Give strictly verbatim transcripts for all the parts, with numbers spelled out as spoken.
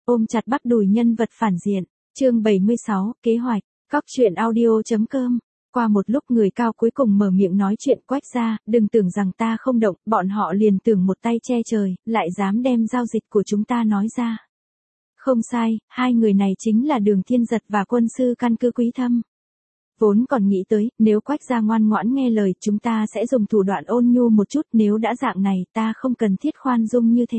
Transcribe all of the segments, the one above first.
Ôm chặt bắp đùi nhân vật phản diện. Chương bảy mươi sáu, kế hoạch. Cóc truyện audio.com. Qua một lúc người cao cuối cùng mở miệng nói chuyện. Quách gia, đừng tưởng rằng ta không động, bọn họ liền tưởng một tay che trời, lại dám đem giao dịch của chúng ta nói ra. Không sai, hai người này chính là Đường Thiên Giật và quân sư căn cứ Quý Thâm. Vốn còn nghĩ tới, nếu Quách gia ngoan ngoãn nghe lời, chúng ta sẽ dùng thủ đoạn ôn nhu một chút, nếu đã dạng này, ta không cần thiết khoan dung như thế.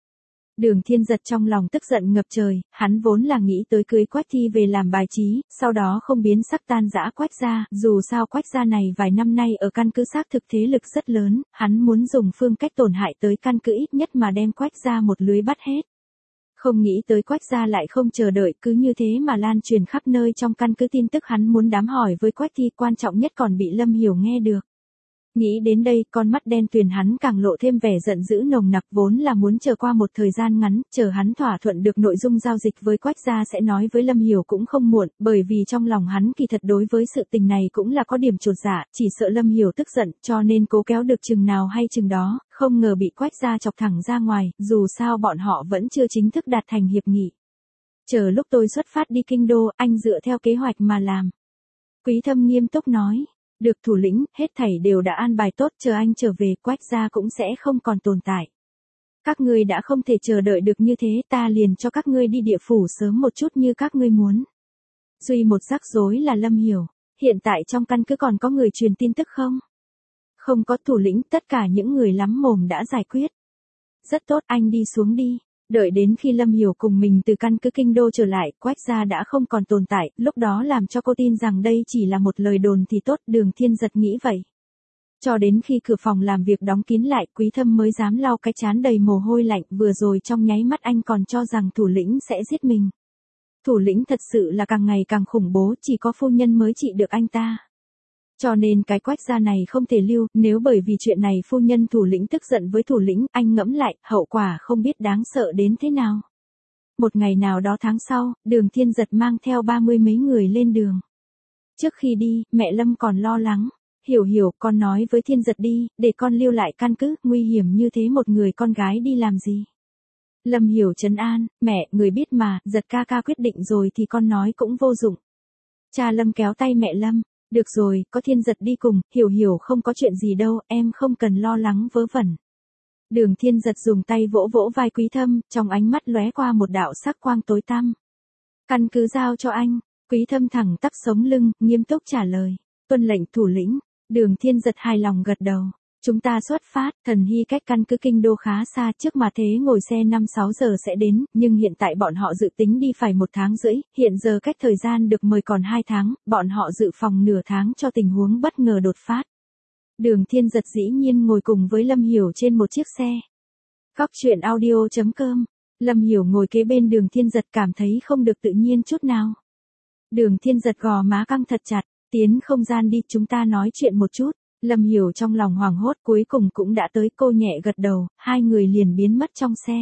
Đường Thiên Giật trong lòng tức giận ngập trời, hắn vốn là nghĩ tới cưới Quách Thi về làm bài trí, sau đó không biến sắc tan rã Quách gia, dù sao Quách gia này vài năm nay ở căn cứ xác thực thế lực rất lớn, hắn muốn dùng phương cách tổn hại tới căn cứ ít nhất mà đem Quách gia một lưới bắt hết. Không nghĩ tới Quách gia lại không chờ đợi, cứ như thế mà lan truyền khắp nơi trong căn cứ tin tức hắn muốn đám hỏi với Quách Thi, quan trọng nhất còn bị Lâm Hiểu nghe được. Nghĩ đến đây, con mắt đen tuyền hắn càng lộ thêm vẻ giận dữ nồng nặc, vốn là muốn chờ qua một thời gian ngắn, chờ hắn thỏa thuận được nội dung giao dịch với Quách gia sẽ nói với Lâm Hiểu cũng không muộn, bởi vì trong lòng hắn kỳ thật đối với sự tình này cũng là có điểm chột dạ, chỉ sợ Lâm Hiểu tức giận, cho nên cố kéo được chừng nào hay chừng đó, không ngờ bị Quách gia chọc thẳng ra ngoài, dù sao bọn họ vẫn chưa chính thức đạt thành hiệp nghị. Chờ lúc tôi xuất phát đi kinh đô, anh dựa theo kế hoạch mà làm. Quý Thâm nghiêm túc nói. Được thủ lĩnh, hết thảy đều đã an bài tốt, chờ anh trở về, Quách gia cũng sẽ không còn tồn tại. Các ngươi đã không thể chờ đợi được như thế, ta liền cho các ngươi đi địa phủ sớm một chút như các ngươi muốn. Duy một rắc rối là Lâm Hiểu, hiện tại trong căn cứ còn có người truyền tin tức không? Không có. Thủ lĩnh, tất cả những người lắm mồm đã giải quyết. Rất tốt, anh đi xuống đi. Đợi đến khi Lâm Hiểu cùng mình từ căn cứ kinh đô trở lại, Quách gia đã không còn tồn tại, lúc đó làm cho cô tin rằng đây chỉ là một lời đồn thì tốt, Đường Thiên Giật nghĩ vậy. Cho đến khi cửa phòng làm việc đóng kín lại, Quý Thâm mới dám lau cái trán đầy mồ hôi lạnh, vừa rồi trong nháy mắt anh còn cho rằng thủ lĩnh sẽ giết mình. Thủ lĩnh thật sự là càng ngày càng khủng bố, chỉ có phu nhân mới trị được anh ta. Cho nên cái Quách gia này không thể lưu, nếu bởi vì chuyện này phu nhân thủ lĩnh tức giận với thủ lĩnh, anh ngẫm lại, hậu quả không biết đáng sợ đến thế nào. Một ngày nào đó tháng sau, Đường Thiên Giật mang theo ba mươi mấy người lên đường. Trước khi đi, mẹ Lâm còn lo lắng. Hiểu hiểu, con nói với Thiên Giật đi, để con lưu lại căn cứ, nguy hiểm như thế một người con gái đi làm gì. Lâm Hiểu trấn an, mẹ, người biết mà, Giật ca ca quyết định rồi thì con nói cũng vô dụng. Cha Lâm kéo tay mẹ Lâm. Được rồi, có Thiên Giật đi cùng, Hiểu hiểu không có chuyện gì đâu, em không cần lo lắng vớ vẩn. Đường Thiên Giật dùng tay vỗ vỗ vai Quý Thâm, trong ánh mắt lóe qua một đạo sắc quang tối tăm. Căn cứ giao cho anh. Quý Thâm thẳng tắp sống lưng, nghiêm túc trả lời. Tuân lệnh thủ lĩnh. Đường Thiên Giật hài lòng gật đầu. Chúng ta xuất phát, Thần Hy cách căn cứ kinh đô khá xa, trước mà thế ngồi xe năm sáu giờ sẽ đến, nhưng hiện tại bọn họ dự tính đi phải một tháng rưỡi, hiện giờ cách thời gian được mời còn hai tháng, bọn họ dự phòng nửa tháng cho tình huống bất ngờ đột phát. Đường Thiên Giật dĩ nhiên ngồi cùng với Lâm Hiểu trên một chiếc xe. Cóc truyện audio.com. Lâm Hiểu ngồi kế bên Đường Thiên Giật cảm thấy không được tự nhiên chút nào. Đường Thiên Giật gò má căng thật chặt, tiến không gian đi, chúng ta nói chuyện một chút. Lâm Hiểu trong lòng hoảng hốt, cuối cùng cũng đã tới, cô nhẹ gật đầu, hai người liền biến mất trong xe.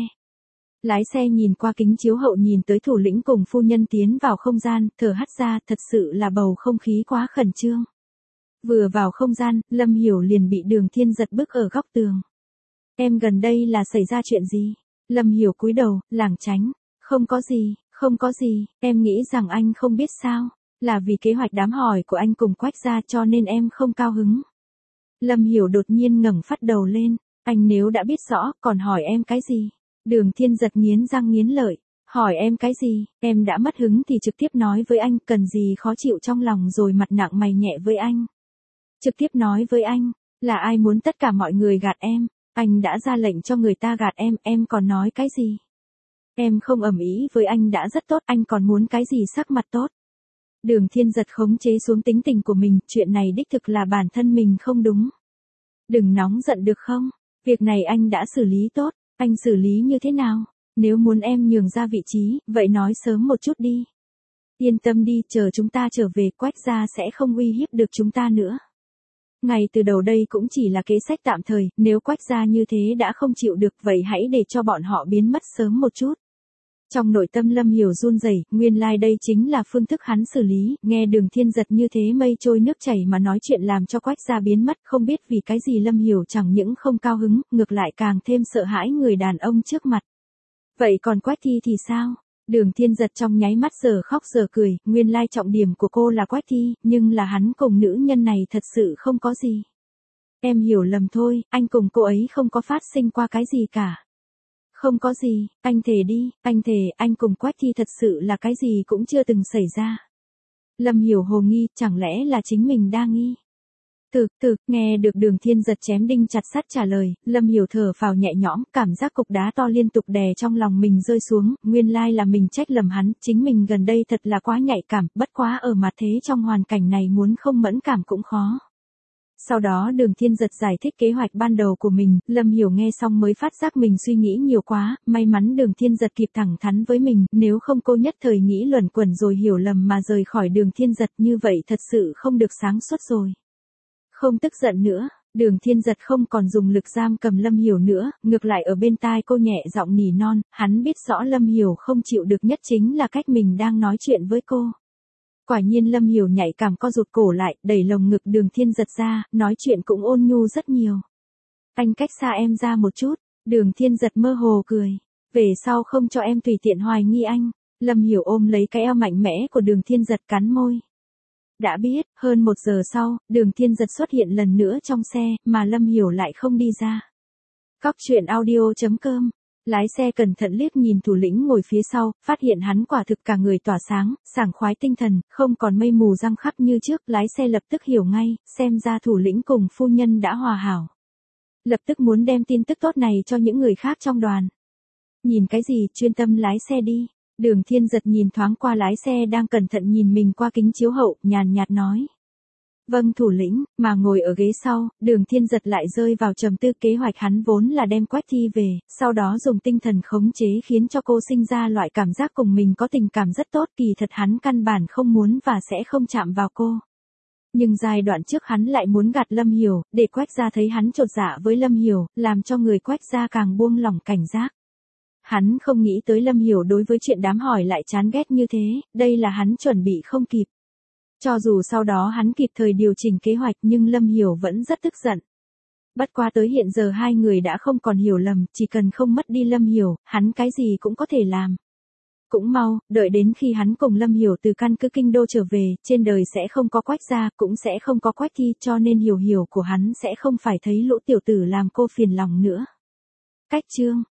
Lái xe nhìn qua kính chiếu hậu nhìn tới thủ lĩnh cùng phu nhân tiến vào không gian, thở hắt ra, thật sự là bầu không khí quá khẩn trương. Vừa vào không gian, Lâm Hiểu liền bị Đường Thiên Giật bức ở góc tường. Em gần đây là xảy ra chuyện gì? Lâm Hiểu cúi đầu, lảng tránh. Không có gì, không có gì, em nghĩ rằng anh không biết sao, là vì kế hoạch đám hỏi của anh cùng Quách gia cho nên em không cao hứng. Lâm Hiểu đột nhiên ngẩng phát đầu lên, anh nếu đã biết rõ, còn hỏi em cái gì? Đường Thiên Giật nghiến răng nghiến lợi, hỏi em cái gì, em đã mất hứng thì trực tiếp nói với anh, cần gì khó chịu trong lòng rồi mặt nặng mày nhẹ với anh. Trực tiếp nói với anh, là ai muốn tất cả mọi người gạt em, anh đã ra lệnh cho người ta gạt em, em còn nói cái gì? Em không ầm ĩ với anh đã rất tốt, anh còn muốn cái gì sắc mặt tốt? Đường Thiên Giật khống chế xuống tính tình của mình, chuyện này đích thực là bản thân mình không đúng. Đừng nóng giận được không? Việc này anh đã xử lý tốt, anh xử lý như thế nào? Nếu muốn em nhường ra vị trí, vậy nói sớm một chút đi. Yên tâm đi, chờ chúng ta trở về, Quách gia sẽ không uy hiếp được chúng ta nữa. Ngay từ đầu đây cũng chỉ là kế sách tạm thời, nếu Quách gia như thế đã không chịu được, vậy hãy để cho bọn họ biến mất sớm một chút. Trong nội tâm Lâm Hiểu run rẩy, nguyên lai like đây chính là phương thức hắn xử lý, nghe Đường Thiên Giật như thế mây trôi nước chảy mà nói chuyện làm cho Quách gia biến mất, không biết vì cái gì Lâm Hiểu chẳng những không cao hứng, ngược lại càng thêm sợ hãi người đàn ông trước mặt. Vậy còn Quách Thi thì sao? Đường Thiên Giật trong nháy mắt giờ khóc giờ cười, nguyên lai trọng điểm của cô là Quách Thi, nhưng là hắn cùng nữ nhân này thật sự không có gì. Em hiểu lầm thôi, anh cùng cô ấy không có phát sinh qua cái gì cả. Không có gì, anh thề đi, anh thề, anh cùng Quách Thi thật sự là cái gì cũng chưa từng xảy ra. Lâm Hiểu hồ nghi, chẳng lẽ là chính mình đa nghi. Thực, thực, nghe được Đường Thiên Giật chém đinh chặt sắt trả lời, Lâm Hiểu thở phào nhẹ nhõm, cảm giác cục đá to liên tục đè trong lòng mình rơi xuống, nguyên lai là mình trách lầm hắn, chính mình gần đây thật là quá nhạy cảm, bất quá ở mặt thế trong hoàn cảnh này muốn không mẫn cảm cũng khó. Sau đó Đường Thiên Giật giải thích kế hoạch ban đầu của mình, Lâm Hiểu nghe xong mới phát giác mình suy nghĩ nhiều quá, may mắn Đường Thiên Giật kịp thẳng thắn với mình, nếu không cô nhất thời nghĩ luẩn quẩn rồi hiểu lầm mà rời khỏi Đường Thiên Giật như vậy thật sự không được sáng suốt rồi. Không tức giận nữa, Đường Thiên Giật không còn dùng lực giam cầm Lâm Hiểu nữa, ngược lại ở bên tai cô nhẹ giọng nỉ non, hắn biết rõ Lâm Hiểu không chịu được nhất chính là cách mình đang nói chuyện với cô. Quả nhiên Lâm Hiểu nhạy cảm co rụt cổ lại, đẩy lồng ngực Đường Thiên Giật ra, nói chuyện cũng ôn nhu rất nhiều. Anh cách xa em ra một chút, Đường Thiên Giật mơ hồ cười, về sau không cho em tùy tiện hoài nghi anh. Lâm Hiểu ôm lấy cái eo mạnh mẽ của Đường Thiên Giật cắn môi. Đã biết, hơn một giờ sau, Đường Thiên Giật xuất hiện lần nữa trong xe, mà Lâm Hiểu lại không đi ra. Cóc truyện audio chấm com. Lái xe cẩn thận liếc nhìn thủ lĩnh ngồi phía sau, phát hiện hắn quả thực cả người tỏa sáng, sảng khoái tinh thần, không còn mây mù răng khắp như trước, lái xe lập tức hiểu ngay, xem ra thủ lĩnh cùng phu nhân đã hòa hảo. Lập tức muốn đem tin tức tốt này cho những người khác trong đoàn. Nhìn cái gì, chuyên tâm lái xe đi. Đường Thiên Giật nhìn thoáng qua lái xe đang cẩn thận nhìn mình qua kính chiếu hậu, nhàn nhạt nói. Vâng thủ lĩnh, mà ngồi ở ghế sau, Đường Thiên Giật lại rơi vào trầm tư, kế hoạch hắn vốn là đem Quách Thi về, sau đó dùng tinh thần khống chế khiến cho cô sinh ra loại cảm giác cùng mình có tình cảm rất tốt, kỳ thật hắn căn bản không muốn và sẽ không chạm vào cô. Nhưng giai đoạn trước hắn lại muốn gạt Lâm Hiểu, để Quách gia thấy hắn chột dạ với Lâm Hiểu, làm cho người Quách gia càng buông lỏng cảnh giác. Hắn không nghĩ tới Lâm Hiểu đối với chuyện đám hỏi lại chán ghét như thế, đây là hắn chuẩn bị không kịp. Cho dù sau đó hắn kịp thời điều chỉnh kế hoạch nhưng Lâm Hiểu vẫn rất tức giận. Bất quá tới hiện giờ hai người đã không còn hiểu lầm, chỉ cần không mất đi Lâm Hiểu, hắn cái gì cũng có thể làm. Cũng mau, đợi đến khi hắn cùng Lâm Hiểu từ căn cứ kinh đô trở về, trên đời sẽ không có Quách gia, cũng sẽ không có Quách Thi, cho nên Hiểu Hiểu của hắn sẽ không phải thấy lũ tiểu tử làm cô phiền lòng nữa. Cách chương